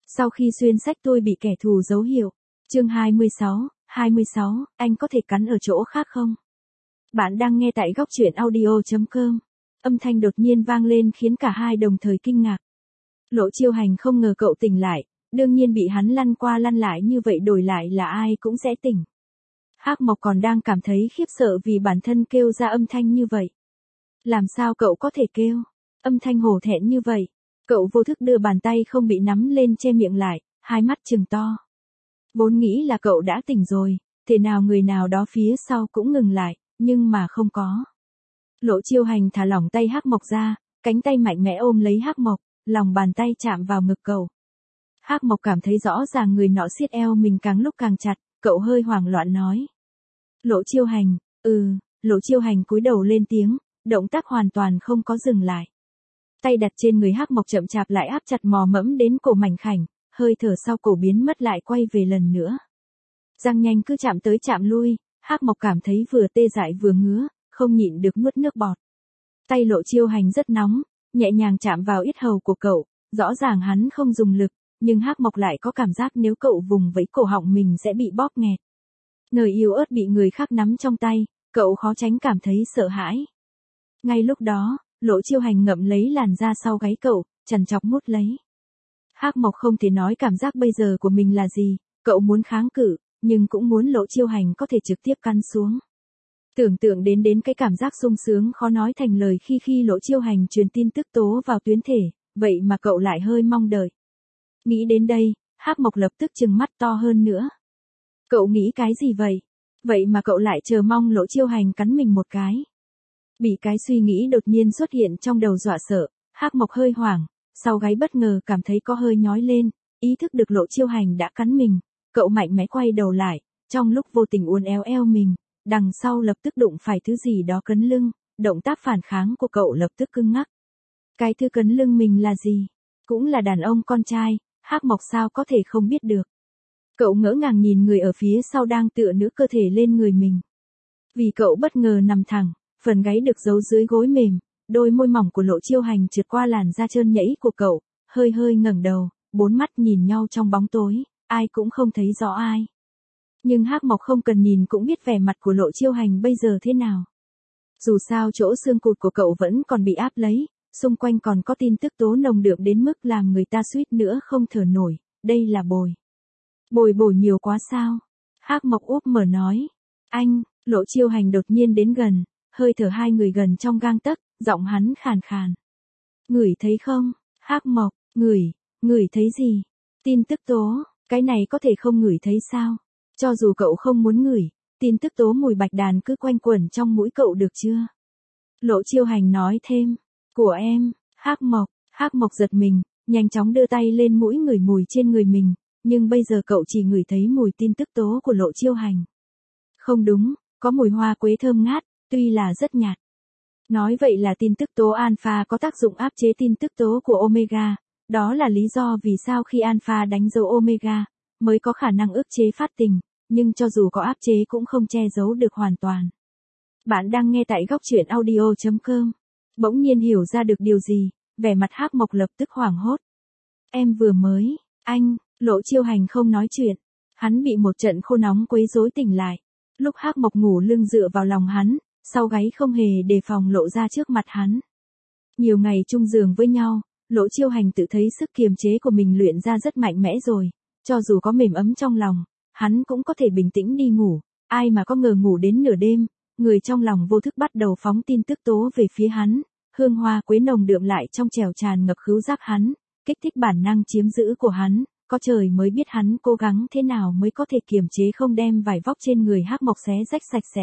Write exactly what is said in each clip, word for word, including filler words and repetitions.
Sau khi xuyên sách tôi bị kẻ thù dấu hiệu. Chương hai mươi sáu, hai mươi sáu, anh có thể cắn ở chỗ khác không? Bạn đang nghe tại góc truyện audio chấm com. Âm thanh đột nhiên vang lên khiến cả hai đồng thời kinh ngạc. Lộ Chiêu Hành không ngờ cậu tỉnh lại, đương nhiên bị hắn lăn qua lăn lại như vậy đổi lại là ai cũng sẽ tỉnh. Hắc Mộc còn đang cảm thấy khiếp sợ vì bản thân kêu ra âm thanh như vậy. Làm sao cậu có thể kêu? Âm thanh hổ thẹn như vậy. Cậu vô thức đưa bàn tay không bị nắm lên che miệng lại, hai mắt trừng to. Vốn nghĩ là cậu đã tỉnh rồi, thế nào người nào đó phía sau cũng ngừng lại, nhưng mà không có. Lộ Chiêu Hành thả lỏng tay Hắc Mộc ra, cánh tay mạnh mẽ ôm lấy Hắc Mộc, lòng bàn tay chạm vào ngực cậu. Hắc Mộc cảm thấy rõ ràng người nọ siết eo mình càng lúc càng chặt, cậu hơi hoảng loạn nói. Lộ Chiêu Hành, ừ, Lộ Chiêu Hành cúi đầu lên tiếng, động tác hoàn toàn không có dừng lại. Tay đặt trên người Hắc Mộc chậm chạp lại áp chặt mò mẫm đến cổ mảnh khảnh, hơi thở sau cổ biến mất lại quay về lần nữa. Răng nhanh cứ chạm tới chạm lui, Hắc Mộc cảm thấy vừa tê dại vừa ngứa, không nhịn được nuốt nước bọt. Tay Lộ Chiêu Hành rất nóng, nhẹ nhàng chạm vào yết hầu của cậu, rõ ràng hắn không dùng lực, nhưng Hắc Mộc lại có cảm giác nếu cậu vùng vẫy cổ họng mình sẽ bị bóp nghẹt. Nơi yếu ớt bị người khác nắm trong tay, cậu khó tránh cảm thấy sợ hãi. Ngay lúc đó, Lộ Chiêu Hành ngậm lấy làn da sau gáy cậu, chằn chọc mút lấy. Hắc Mộc không thể nói cảm giác bây giờ của mình là gì, cậu muốn kháng cự, nhưng cũng muốn Lộ Chiêu Hành có thể trực tiếp căn xuống. Tưởng tượng đến đến cái cảm giác sung sướng khó nói thành lời khi khi Lộ Chiêu Hành truyền tin tức tố vào tuyến thể, vậy mà cậu lại hơi mong đợi. Nghĩ đến đây, Hắc Mộc lập tức trừng mắt to hơn nữa. Cậu nghĩ cái gì vậy? Vậy mà cậu lại chờ mong Lộ Chiêu Hành cắn mình một cái. Bị cái suy nghĩ đột nhiên xuất hiện trong đầu dọa sợ, Hắc Mộc hơi hoảng, sau gáy bất ngờ cảm thấy có hơi nhói lên, ý thức được Lộ Chiêu Hành đã cắn mình, cậu mạnh mẽ quay đầu lại, trong lúc vô tình uốn éo eo mình, đằng sau lập tức đụng phải thứ gì đó cấn lưng, động tác phản kháng của cậu lập tức cứng ngắc. Cái thứ cấn lưng mình là gì? Cũng là đàn ông con trai, Hắc Mộc sao có thể không biết được. Cậu ngỡ ngàng nhìn người ở phía sau đang tựa nửa cơ thể lên người mình. Vì cậu bất ngờ nằm thẳng, phần gáy được giấu dưới gối mềm, đôi môi mỏng của Lộ Chiêu Hành trượt qua làn da trơn nhẫy của cậu, hơi hơi ngẩng đầu, bốn mắt nhìn nhau trong bóng tối, ai cũng không thấy rõ ai. Nhưng Hắc Mộc không cần nhìn cũng biết vẻ mặt của Lộ Chiêu Hành bây giờ thế nào. Dù sao chỗ xương cụt của cậu vẫn còn bị áp lấy, xung quanh còn có tin tức tố nồng đượm đến mức làm người ta suýt nữa không thở nổi, đây là bồi. Bồi bổ nhiều quá sao? Hắc Mộc úp mở nói. Anh, Lộ Chiêu Hành đột nhiên đến gần, hơi thở hai người gần trong gang tấc, giọng hắn khàn khàn. Ngửi thấy không? Hắc Mộc, ngửi, ngửi thấy gì? Tin tức tố, cái này có thể không ngửi thấy sao? Cho dù cậu không muốn ngửi, tin tức tố mùi bạch đàn cứ quanh quẩn trong mũi cậu được chưa? Lộ Chiêu Hành nói thêm. Của em, Hắc Mộc, Hắc Mộc giật mình, nhanh chóng đưa tay lên mũi ngửi mùi trên người mình, nhưng bây giờ cậu chỉ ngửi thấy mùi tin tức tố của Lộ Chiêu Hành. Không đúng, có mùi hoa quế thơm ngát, tuy là rất nhạt. Nói vậy là tin tức tố alpha có tác dụng áp chế tin tức tố của omega, đó là lý do vì sao khi alpha đánh dấu omega, mới có khả năng ức chế phát tình, nhưng cho dù có áp chế cũng không che giấu được hoàn toàn. Bạn đang nghe tại góc truyện audio chấm com. Bỗng nhiên hiểu ra được điều gì, vẻ mặt Hắc Mộc lập tức hoảng hốt. Em vừa mới, anh, Lộ Chiêu Hành không nói chuyện, hắn bị một trận khô nóng quấy rối tỉnh lại. Lúc Hắc Mộc ngủ lưng dựa vào lòng hắn, sau gáy không hề đề phòng lộ ra trước mặt hắn. Nhiều ngày chung giường với nhau, Lộ Chiêu Hành tự thấy sức kiềm chế của mình luyện ra rất mạnh mẽ rồi, cho dù có mềm ấm trong lòng, hắn cũng có thể bình tĩnh đi ngủ, ai mà có ngờ ngủ đến nửa đêm, người trong lòng vô thức bắt đầu phóng tin tức tố về phía hắn, hương hoa quế nồng đượm lại trong trèo tràn ngập khứu giác hắn, kích thích bản năng chiếm giữ của hắn, có trời mới biết hắn cố gắng thế nào mới có thể kiềm chế không đem vải vóc trên người Hắc Mộc xé rách sạch sẽ.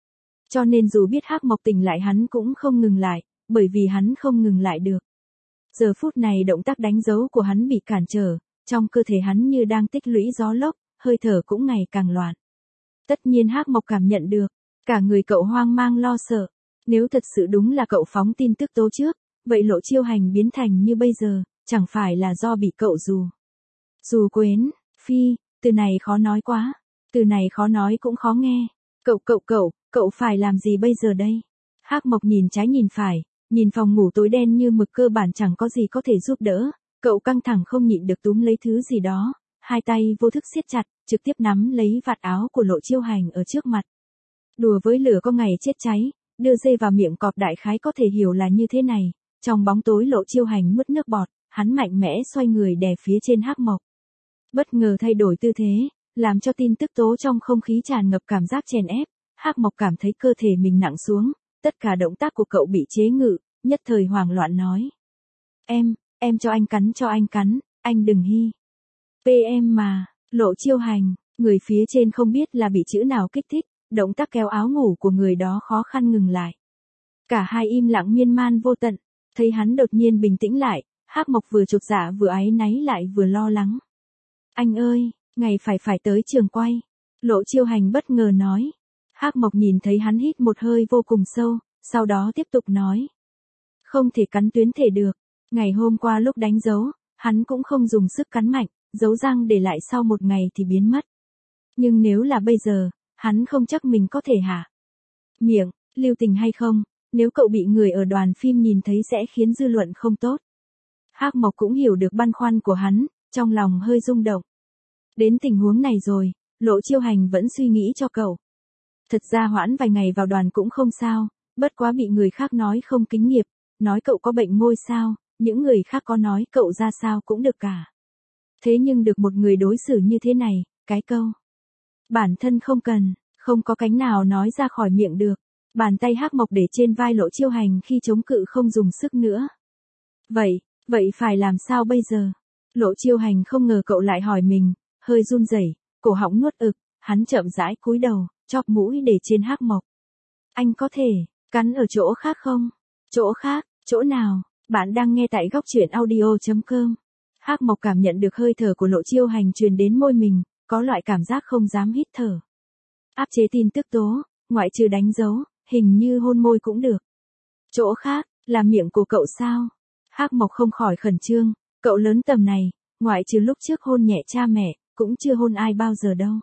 Cho nên dù biết Hắc Mộc tỉnh lại hắn cũng không ngừng lại, bởi vì hắn không ngừng lại được. Giờ phút này động tác đánh dấu của hắn bị cản trở, trong cơ thể hắn như đang tích lũy gió lốc, hơi thở cũng ngày càng loạn. Tất nhiên Hắc Mộc cảm nhận được, cả người cậu hoang mang lo sợ. Nếu thật sự đúng là cậu phóng tin tức tố trước, vậy Lộ Chiêu Hành biến thành như bây giờ, chẳng phải là do bị cậu dù. Dù quến, phi, từ này khó nói quá, từ này khó nói cũng khó nghe. Cậu cậu cậu, cậu phải làm gì bây giờ đây? Hắc Mộc nhìn trái nhìn phải, nhìn phòng ngủ tối đen như mực cơ bản chẳng có gì có thể giúp đỡ, Cậu căng thẳng không nhịn được túm lấy thứ gì đó, hai tay vô thức siết chặt, trực tiếp nắm lấy vạt áo của Lộ Chiêu Hành ở trước mặt. Đùa với lửa có ngày chết cháy, đưa dê vào miệng cọp đại khái có thể hiểu là như thế này. Trong bóng tối Lộ Chiêu Hành nuốt nước bọt, hắn mạnh mẽ xoay người đè phía trên Hắc Mộc. Bất ngờ thay đổi tư thế, làm cho tin tức tố trong không khí tràn ngập cảm giác chèn ép. Hắc Mộc cảm thấy cơ thể mình nặng xuống, tất cả động tác của cậu bị chế ngự, nhất thời hoảng loạn nói. Em, em cho anh cắn cho anh cắn, anh đừng hi. pê em mà, Lộ Chiêu Hành, người phía trên không biết là bị chữ nào kích thích, động tác kéo áo ngủ của người đó khó khăn ngừng lại. Cả hai im lặng miên man vô tận, thấy hắn đột nhiên bình tĩnh lại, Hắc Mộc vừa chột dạ vừa áy náy lại vừa lo lắng. Anh ơi, ngày phải phải tới trường quay. Lộ Chiêu Hành bất ngờ nói. Hắc Mộc nhìn thấy hắn hít một hơi vô cùng sâu, sau đó tiếp tục nói. Không thể cắn tuyến thể được. Ngày hôm qua lúc đánh dấu, hắn cũng không dùng sức cắn mạnh, dấu răng để lại sau một ngày thì biến mất. Nhưng nếu là bây giờ, hắn không chắc mình có thể hả? Miệng, lưu tình hay không, nếu cậu bị người ở đoàn phim nhìn thấy sẽ khiến dư luận không tốt. Hắc Mộc cũng hiểu được băn khoăn của hắn, trong lòng hơi rung động. Đến tình huống này rồi, Lộ Chiêu Hành vẫn suy nghĩ cho cậu. Thật ra hoãn vài ngày vào đoàn cũng không sao, bất quá bị người khác nói không kính nghiệp, nói cậu có bệnh ngôi sao, những người khác có nói cậu ra sao cũng được cả. Thế nhưng được một người đối xử như thế này, cái câu. Bản thân không cần, không có cánh nào nói ra khỏi miệng được. Bàn tay Hắc Mộc để trên vai Lộ Chiêu Hành khi chống cự không dùng sức nữa. Vậy, vậy phải làm sao bây giờ? Lộ Chiêu Hành không ngờ cậu lại hỏi mình, hơi run rẩy, cổ họng nuốt ực, hắn chậm rãi cúi đầu, chóp mũi để trên Hắc Mộc. Anh có thể, cắn ở chỗ khác không? Chỗ khác, chỗ nào? Bạn đang nghe tại góc truyện audio chấm com. Hắc Mộc cảm nhận được hơi thở của Lộ Chiêu Hành truyền đến môi mình, có loại cảm giác không dám hít thở. Áp chế tin tức tố, ngoại trừ đánh dấu, hình như hôn môi cũng được. Chỗ khác, là miệng của cậu sao? Hắc Mộc không khỏi khẩn trương, cậu lớn tầm này, ngoại trừ lúc trước hôn nhẹ cha mẹ, cũng chưa hôn ai bao giờ đâu.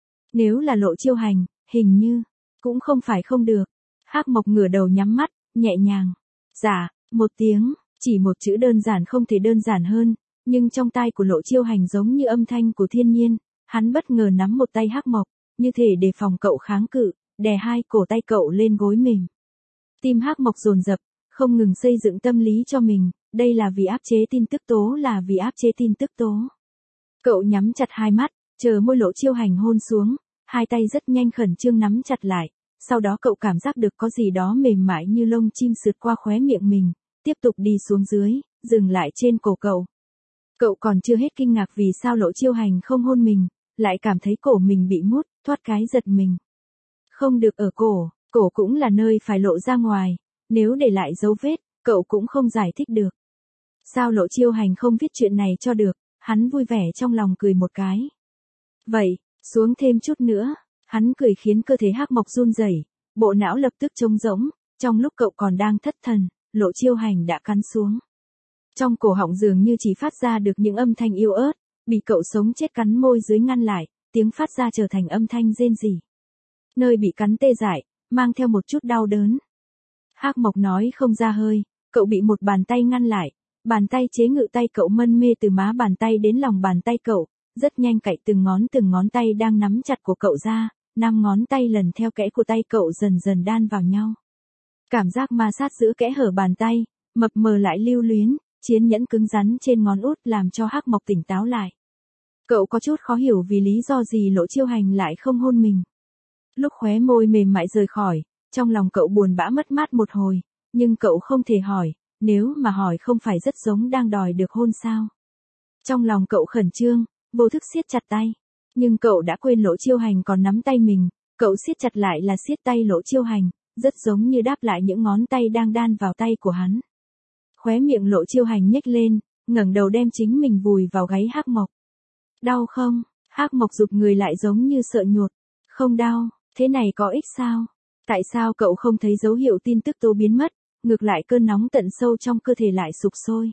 Nếu là Lộ Chiêu Hành, hình như, cũng không phải không được. Hắc Mộc ngửa đầu nhắm mắt, nhẹ nhàng. Dạ, một tiếng, chỉ một chữ đơn giản không thể đơn giản hơn, nhưng trong tai của Lộ Chiêu Hành giống như âm thanh của thiên nhiên, hắn bất ngờ nắm một tay Hắc Mộc, như thể đề phòng cậu kháng cự, đè hai cổ tay cậu lên gối mềm. Tim Hắc Mộc dồn dập, không ngừng xây dựng tâm lý cho mình, đây là vì áp chế tin tức tố là vì áp chế tin tức tố. Cậu nhắm chặt hai mắt, chờ môi Lộ Chiêu Hành hôn xuống, hai tay rất nhanh khẩn trương nắm chặt lại, sau đó cậu cảm giác được có gì đó mềm mại như lông chim sượt qua khóe miệng mình, tiếp tục đi xuống dưới, dừng lại trên cổ cậu. Cậu còn chưa hết kinh ngạc vì sao Lộ Chiêu Hành không hôn mình, lại cảm thấy cổ mình bị mút, thoát cái giật mình. Không được ở cổ, cổ cũng là nơi phải lộ ra ngoài, nếu để lại dấu vết, cậu cũng không giải thích được. Sao Lộ Chiêu Hành không viết chuyện này cho được, hắn vui vẻ trong lòng cười một cái. Vậy, xuống thêm chút nữa, hắn cười khiến cơ thể Hắc Mộc run rẩy, bộ não lập tức trống rỗng, trong lúc cậu còn đang thất thần, Lộ Chiêu Hành đã cắn xuống. Trong cổ họng dường như chỉ phát ra được những âm thanh yếu ớt, bị cậu sống chết cắn môi dưới ngăn lại, tiếng phát ra trở thành âm thanh rên rỉ. Nơi bị cắn tê dại, mang theo một chút đau đớn. Hắc Mộc nói không ra hơi, cậu bị một bàn tay ngăn lại, bàn tay chế ngự tay cậu mân mê từ má bàn tay đến lòng bàn tay cậu, rất nhanh cạy từng ngón từng ngón tay đang nắm chặt của cậu ra, năm ngón tay lần theo kẽ của tay cậu dần dần đan vào nhau. Cảm giác ma sát giữa kẽ hở bàn tay, mập mờ lại lưu luyến, chiến nhẫn cứng rắn trên ngón út làm cho Hắc Mộc tỉnh táo lại. Cậu có chút khó hiểu vì lý do gì Lộ Chiêu Hành lại không hôn mình. Lúc khóe môi mềm mại rời khỏi, trong lòng cậu buồn bã mất mát một hồi, nhưng cậu không thể hỏi, nếu mà hỏi không phải rất giống đang đòi được hôn sao. Trong lòng cậu khẩn trương, vô thức siết chặt tay, nhưng cậu đã quên Lộ Chiêu Hành còn nắm tay mình, cậu siết chặt lại là siết tay Lộ Chiêu Hành, rất giống như đáp lại những ngón tay đang đan vào tay của hắn. Khóe miệng Lộ Chiêu Hành nhếch lên, ngẩng đầu đem chính mình vùi vào gáy Hắc Mộc. Đau không? Hắc Mộc rụt người lại giống như sợ nhột. Không đau, thế này có ích sao? Tại sao cậu không thấy dấu hiệu tin tức tố biến mất, ngược lại cơn nóng tận sâu trong cơ thể lại sục sôi?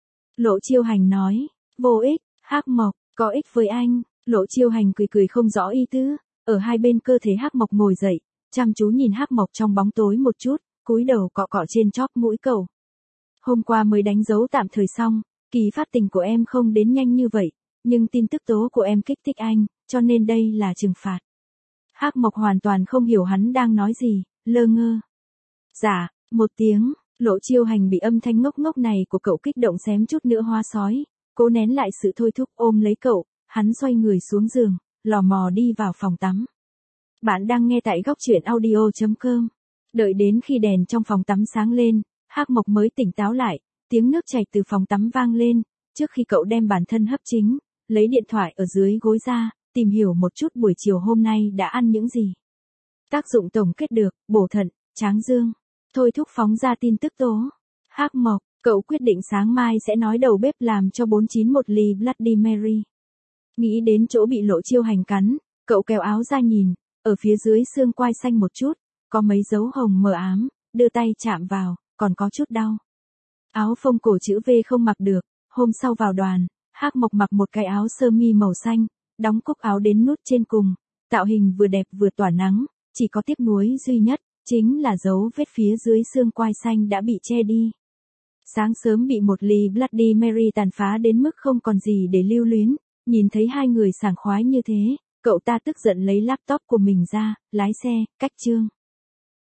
Lộ Chiêu Hành nói, vô ích, Hắc Mộc, có ích với anh. Lộ Chiêu Hành cười cười không rõ ý tứ, ở hai bên cơ thể Hắc Mộc ngồi dậy, chăm chú nhìn Hắc Mộc trong bóng tối một chút, cúi đầu cọ cọ trên chóp mũi cậu. Hôm qua mới đánh dấu tạm thời xong, Kỳ phát tình của em không đến nhanh như vậy, nhưng tin tức tố của em kích thích anh, cho nên đây là trừng phạt. Hắc Mộc hoàn toàn không hiểu hắn đang nói gì, lơ ngơ. Dạ, một tiếng, Lộ Chiêu Hành bị âm thanh ngốc ngốc này của cậu kích động xém chút nữa hóa sói, cố nén lại sự thôi thúc ôm lấy cậu, hắn xoay người xuống giường, lò mò đi vào phòng tắm. Bạn đang nghe tại góc truyện audio chấm com. Đợi đến khi đèn trong phòng tắm sáng lên, Hắc Mộc mới tỉnh táo lại, tiếng nước chảy từ phòng tắm vang lên, trước khi cậu đem bản thân hấp chính, lấy điện thoại ở dưới gối ra, tìm hiểu một chút buổi chiều hôm nay đã ăn những gì. Tác dụng tổng kết được, bổ thận, tráng dương. Thôi thúc phóng ra tin tức tố. Hắc Mộc, cậu quyết định sáng mai sẽ nói đầu bếp làm cho bốn chín một ly Bloody Mary. Nghĩ đến chỗ bị Lộ Chiêu Hành cắn, cậu kéo áo ra nhìn, ở phía dưới xương quai xanh một chút, có mấy dấu hồng mờ ám, đưa tay chạm vào, còn có chút đau. Áo phông cổ chữ V không mặc được, hôm sau vào đoàn, Hắc Mộc mặc một cái áo sơ mi màu xanh, đóng cúc áo đến nút trên cùng, tạo hình vừa đẹp vừa tỏa nắng, chỉ có tiếc nuối duy nhất, chính là dấu vết phía dưới xương quai xanh đã bị che đi. Sáng sớm bị một ly Bloody Mary tàn phá đến mức không còn gì để lưu luyến, nhìn thấy hai người sảng khoái như thế, cậu ta tức giận lấy laptop của mình ra, lái xe, cách chương.